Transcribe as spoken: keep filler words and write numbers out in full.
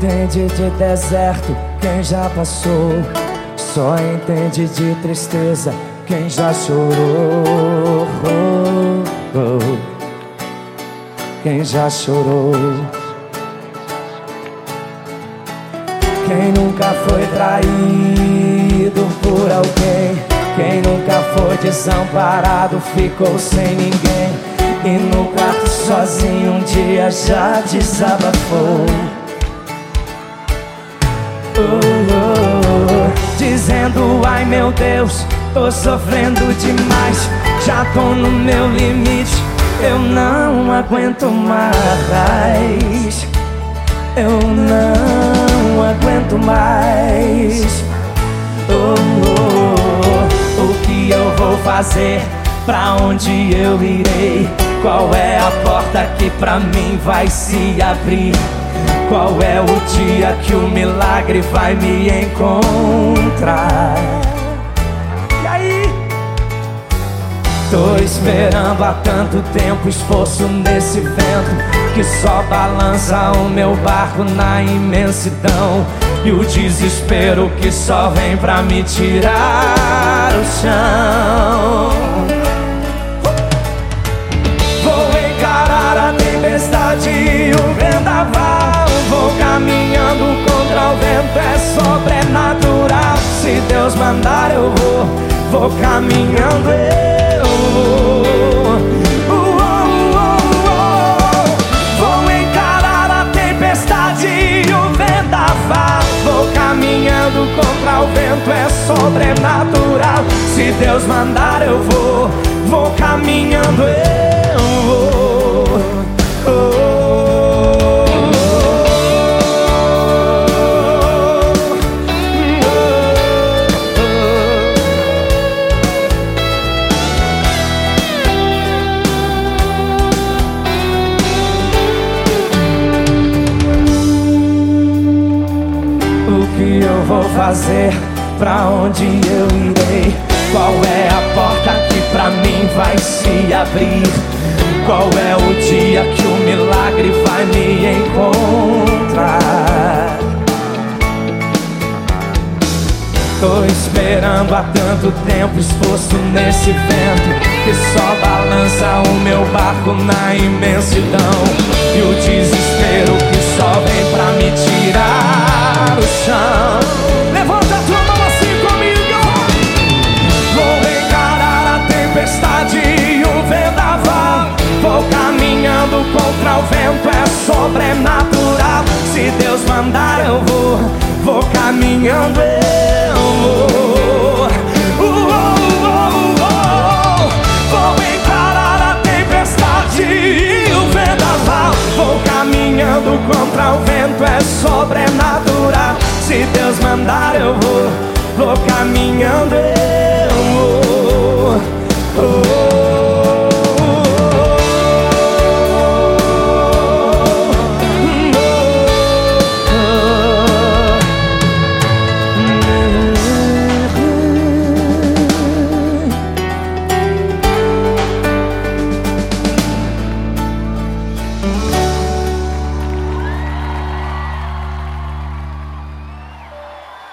entende de deserto quem já passou. Só entende de tristeza quem já chorou. Oh, oh. Quem já chorou. Quem nunca foi traído por alguém, quem nunca foi desamparado, ficou sem ninguém, e no quarto sozinho um dia já desabafou. Oh, oh, oh. Dizendo, ai meu Deus, tô sofrendo demais, já tô no meu limite, eu não aguento mais, eu não aguento mais. Oh, oh, oh. O que eu vou fazer? Pra onde eu irei? Qual é a porta que pra mim vai se abrir? Qual é o dia que o milagre vai me encontrar? E aí? Tô esperando há tanto tempo, esforço nesse vento que só balança o meu barco na imensidão, e o desespero que só vem pra me tirar o chão. Vou encarar a tempestade e o vendaval, vou caminhando contra o vento, é sobrenatural. Se Deus mandar eu vou, vou caminhando eu vou. Vou caminhando contra o vento, é sobrenatural. Se Deus mandar eu vou, vou caminhando eu vou. Oh, oh, O que eu vou fazer? Pra onde eu irei? Qual é a porta que pra mim vai se abrir? Qual é o dia que o milagre vai me encontrar? Tô esperando há tanto tempo, esforço nesse vento que só balança o meu barco na imensidão, e o desespero que só vem pra me tirar do chão. Levanta a tua mão assim comigo. Vou encarar a tempestade e o vendaval, vou caminhando contra o vento, é sobrenatural. Se Deus mandar eu vou, vou caminhando eu vou. Uh, uh, uh, uh. Vou encarar a tempestade e o vendaval, vou caminhando contra o vento, é sobrenatural. Se Deus mandar eu vou, vou caminhando eu vou. Oh. Mm-hmm.